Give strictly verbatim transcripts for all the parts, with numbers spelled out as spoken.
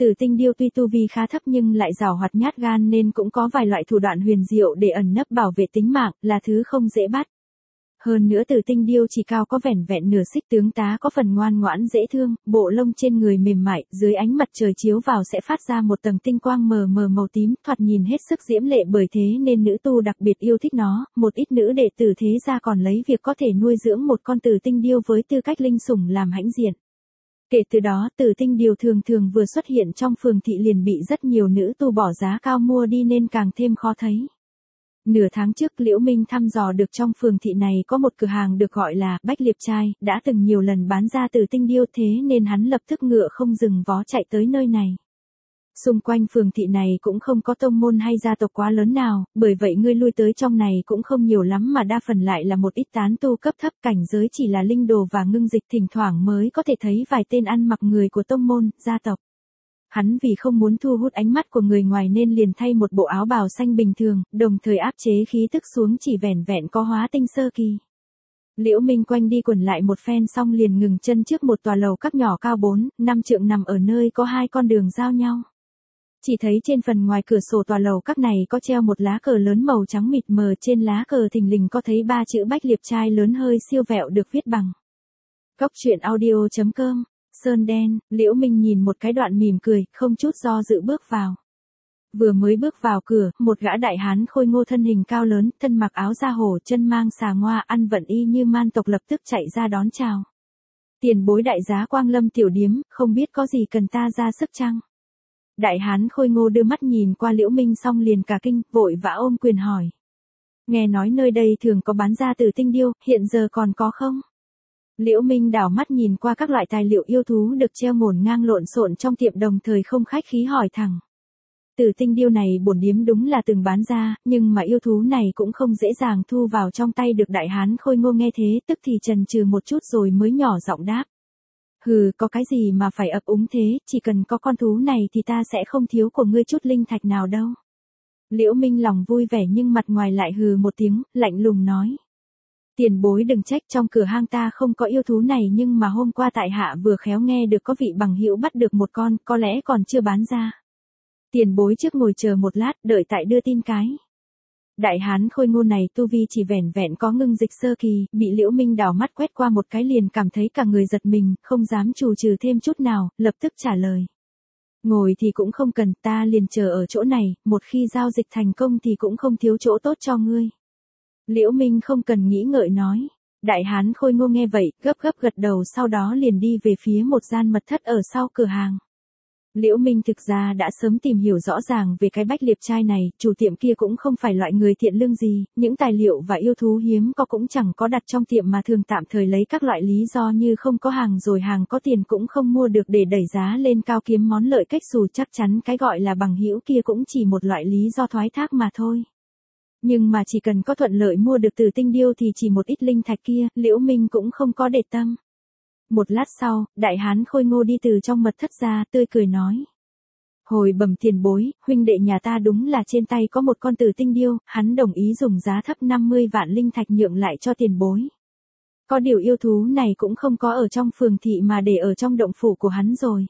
Tử tinh điêu tuy tu vi khá thấp nhưng lại giàu hoạt nhát gan nên cũng có vài loại thủ đoạn huyền diệu để ẩn nấp bảo vệ tính mạng, là thứ không dễ bắt. Hơn nữa tử tinh điêu chỉ cao có vẻn vẹn nửa xích, tướng tá có phần ngoan ngoãn dễ thương, bộ lông trên người mềm mại, dưới ánh mặt trời chiếu vào sẽ phát ra một tầng tinh quang mờ mờ màu tím, thoạt nhìn hết sức diễm lệ, bởi thế nên nữ tu đặc biệt yêu thích nó, một ít nữ đệ tử thế gia còn lấy việc có thể nuôi dưỡng một con tử tinh điêu với tư cách linh sủng làm hãnh diện. Kể từ đó, tử tinh điêu thường thường vừa xuất hiện trong phường thị liền bị rất nhiều nữ tu bỏ giá cao mua đi nên càng thêm khó thấy. Nửa tháng trước Liễu Minh thăm dò được trong phường thị này có một cửa hàng được gọi là Bách Liệp Trai, đã từng nhiều lần bán ra tử tinh điêu, thế nên hắn lập tức ngựa không dừng vó chạy tới nơi này. Xung quanh phường thị này cũng không có tông môn hay gia tộc quá lớn nào, bởi vậy người lui tới trong này cũng không nhiều lắm mà đa phần lại là một ít tán tu cấp thấp, cảnh giới chỉ là linh đồ và ngưng dịch, thỉnh thoảng mới có thể thấy vài tên ăn mặc người của tông môn, gia tộc. Hắn vì không muốn thu hút ánh mắt của người ngoài nên liền thay một bộ áo bào xanh bình thường, đồng thời áp chế khí tức xuống chỉ vẻn vẹn có hóa tinh sơ kỳ. Liễu Minh quanh đi quẩn lại một phen xong liền ngừng chân trước một tòa lầu các nhỏ cao bốn, năm trượng nằm ở nơi có hai con đường giao nhau. Chỉ thấy trên phần ngoài cửa sổ tòa lầu các này có treo một lá cờ lớn màu trắng mịt mờ, trên lá cờ thình lình có thấy ba chữ Bách Liệp Trai lớn hơi siêu vẹo được viết bằng Cốc truyện audio chấm com. Sơn đen, Liễu Minh nhìn một cái đoạn mỉm cười, không chút do dự bước vào. Vừa mới bước vào cửa, một gã đại hán khôi ngô thân hình cao lớn, thân mặc áo da hổ, chân mang xà ngoa, ăn vận y như man tộc lập tức chạy ra đón chào. Tiền bối đại giá Quang Lâm tiểu điếm, không biết có gì cần ta ra sức chăng? Đại hán khôi ngô đưa mắt nhìn qua Liễu Minh xong liền cả kinh, vội vã ôm quyền hỏi. Nghe nói nơi đây thường có bán ra tử tinh điêu, hiện giờ còn có không? Liễu Minh đảo mắt nhìn qua các loại tài liệu yêu thú được treo ngổn ngang lộn xộn trong tiệm, đồng thời không khách khí hỏi thẳng. Tử tinh điêu này bổn điếm đúng là từng bán ra, nhưng mà yêu thú này cũng không dễ dàng thu vào trong tay được. Đại hán khôi ngô nghe thế tức thì chần chừ một chút rồi mới nhỏ giọng đáp. Hừ, có cái gì mà phải ấp úng thế, chỉ cần có con thú này thì ta sẽ không thiếu của ngươi chút linh thạch nào đâu. Liễu Minh lòng vui vẻ nhưng mặt ngoài lại hừ một tiếng, lạnh lùng nói. Tiền bối đừng trách, trong cửa hang ta không có yêu thú này, nhưng mà hôm qua tại hạ vừa khéo nghe được có vị bằng hữu bắt được một con, có lẽ còn chưa bán ra. Tiền bối trước ngồi chờ một lát, đợi tại đưa tin cái. Đại hán khôi ngô này tu vi chỉ vẻn vẹn có ngưng dịch sơ kỳ, bị Liễu Minh đảo mắt quét qua một cái liền cảm thấy cả người giật mình, không dám chù trừ thêm chút nào, lập tức trả lời. Ngồi thì cũng không cần, ta liền chờ ở chỗ này, một khi giao dịch thành công thì cũng không thiếu chỗ tốt cho ngươi. Liễu Minh không cần nghĩ ngợi nói. Đại hán khôi ngô nghe vậy, gấp gấp gật đầu, sau đó liền đi về phía một gian mật thất ở sau cửa hàng. Liễu Minh thực ra đã sớm tìm hiểu rõ ràng về cái Bách Liệp Trai này, chủ tiệm kia cũng không phải loại người thiện lương gì, những tài liệu và yêu thú hiếm có cũng chẳng có đặt trong tiệm mà thường tạm thời lấy các loại lý do như không có hàng rồi hàng có tiền cũng không mua được để đẩy giá lên cao kiếm món lợi cách xù. Chắc chắn cái gọi là bằng hữu kia cũng chỉ một loại lý do thoái thác mà thôi. Nhưng mà chỉ cần có thuận lợi mua được tử tinh điêu thì chỉ một ít linh thạch kia, Liễu Minh cũng không có để tâm. Một lát sau, đại hán khôi ngô đi từ trong mật thất ra, tươi cười nói. Hồi bẩm tiền bối, huynh đệ nhà ta đúng là trên tay có một con tử tinh điêu, hắn đồng ý dùng giá thấp năm mươi vạn linh thạch nhượng lại cho tiền bối. Có điều yêu thú này cũng không có ở trong phường thị mà để ở trong động phủ của hắn rồi.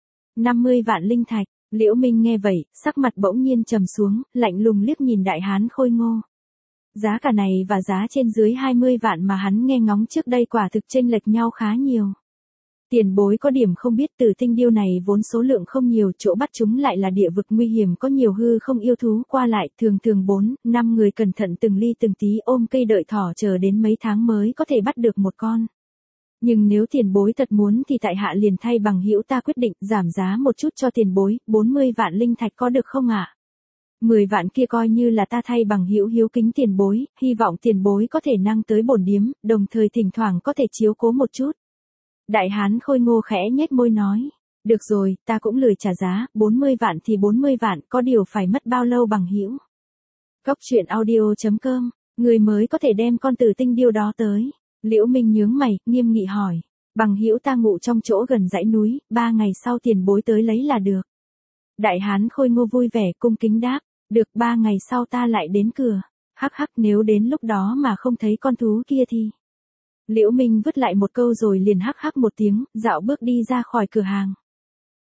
năm mươi vạn linh thạch. Liễu Minh nghe vậy, sắc mặt bỗng nhiên trầm xuống, lạnh lùng liếc nhìn đại hán khôi ngô. Giá cả này và giá trên dưới hai mươi vạn mà hắn nghe ngóng trước đây quả thực chênh lệch nhau khá nhiều. Tiền bối có điểm không biết, tử tinh điêu này vốn số lượng không nhiều, chỗ bắt chúng lại là địa vực nguy hiểm, có nhiều hư không yêu thú qua lại, thường thường bốn, năm người cẩn thận từng ly từng tí ôm cây đợi thỏ chờ đến mấy tháng mới có thể bắt được một con. Nhưng nếu tiền bối thật muốn thì tại hạ liền thay bằng hữu ta quyết định giảm giá một chút cho tiền bối, bốn mươi vạn linh thạch có được không ạ? À? mười vạn kia coi như là ta thay bằng hữu hiếu kính tiền bối, hy vọng tiền bối có thể năng tới bổn điếm, đồng thời thỉnh thoảng có thể chiếu cố một chút. Đại hán khôi ngô khẽ nhếch môi nói, được rồi, ta cũng lười trả giá, bốn mươi vạn thì bốn mươi vạn, có điều phải mất bao lâu bằng hữu? Cốc truyện audio chấm com, người mới có thể đem con tử tinh điêu đó tới. Liễu Minh nhướng mày, nghiêm nghị hỏi, bằng hữu ta ngụ trong chỗ gần dãy núi, ba ngày sau tiền bối tới lấy là được. Đại hán khôi ngô vui vẻ cung kính đáp, được, ba ngày sau ta lại đến cửa. Hắc hắc, nếu đến lúc đó mà không thấy con thú kia thì. Liễu Minh vứt lại một câu rồi liền hắc hắc một tiếng, dạo bước đi ra khỏi cửa hàng.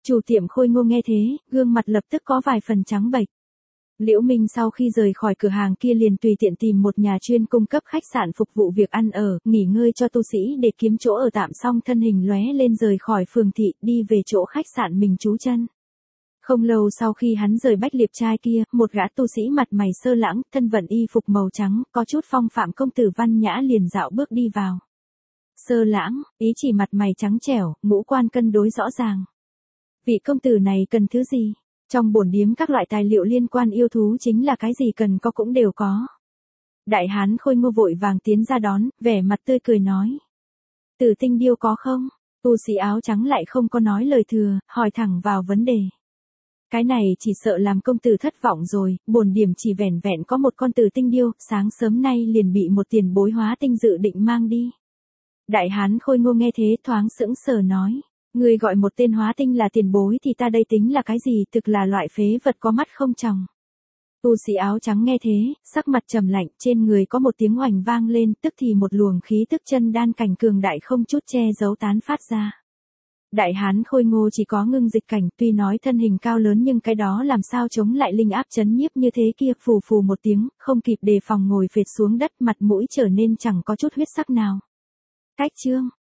Chủ tiệm Khôi Ngô nghe thế, gương mặt lập tức có vài phần trắng bệch. Liễu Minh sau khi rời khỏi cửa hàng kia liền tùy tiện tìm một nhà chuyên cung cấp khách sạn phục vụ việc ăn ở, nghỉ ngơi cho tu sĩ để kiếm chỗ ở tạm, xong thân hình lóe lên rời khỏi phường thị, đi về chỗ khách sạn mình trú chân. Không lâu sau khi hắn rời Bách Liệp trai kia, một gã tu sĩ mặt mày sơ lãng, thân vận y phục màu trắng, có chút phong phạm công tử văn nhã liền dạo bước đi vào. Sơ lãng, ý chỉ mặt mày trắng trẻo, ngũ quan cân đối rõ ràng. Vị công tử này cần thứ gì? Trong bổn điếm các loại tài liệu liên quan yêu thú chính là cái gì cần có cũng đều có. Đại hán Khôi Ngô vội vàng tiến ra đón, vẻ mặt tươi cười nói. Tử tinh điêu có không? Tu sĩ áo trắng lại không có nói lời thừa, hỏi thẳng vào vấn đề. Cái này chỉ sợ làm công tử thất vọng rồi, bổn điểm chỉ vẻn vẹn có một con tử tinh điêu, sáng sớm nay liền bị một tiền bối hóa tinh dự định mang đi. Đại hán Khôi Ngô nghe thế thoáng sững sờ nói. Người gọi một tên hóa tinh là tiền bối thì ta đây tính là cái gì, thực là loại phế vật có mắt không tròng. Tu sĩ áo trắng nghe thế, sắc mặt trầm lạnh, trên người có một tiếng oành vang lên, tức thì một luồng khí tức chân đan cảnh cường đại không chút che giấu tán phát ra. Đại hán Khôi Ngô chỉ có ngưng dịch cảnh, tuy nói thân hình cao lớn nhưng cái đó làm sao chống lại linh áp chấn nhiếp như thế kia, phù phù một tiếng, không kịp đề phòng ngồi phệt xuống đất, mặt mũi trở nên chẳng có chút huyết sắc nào. Cách chương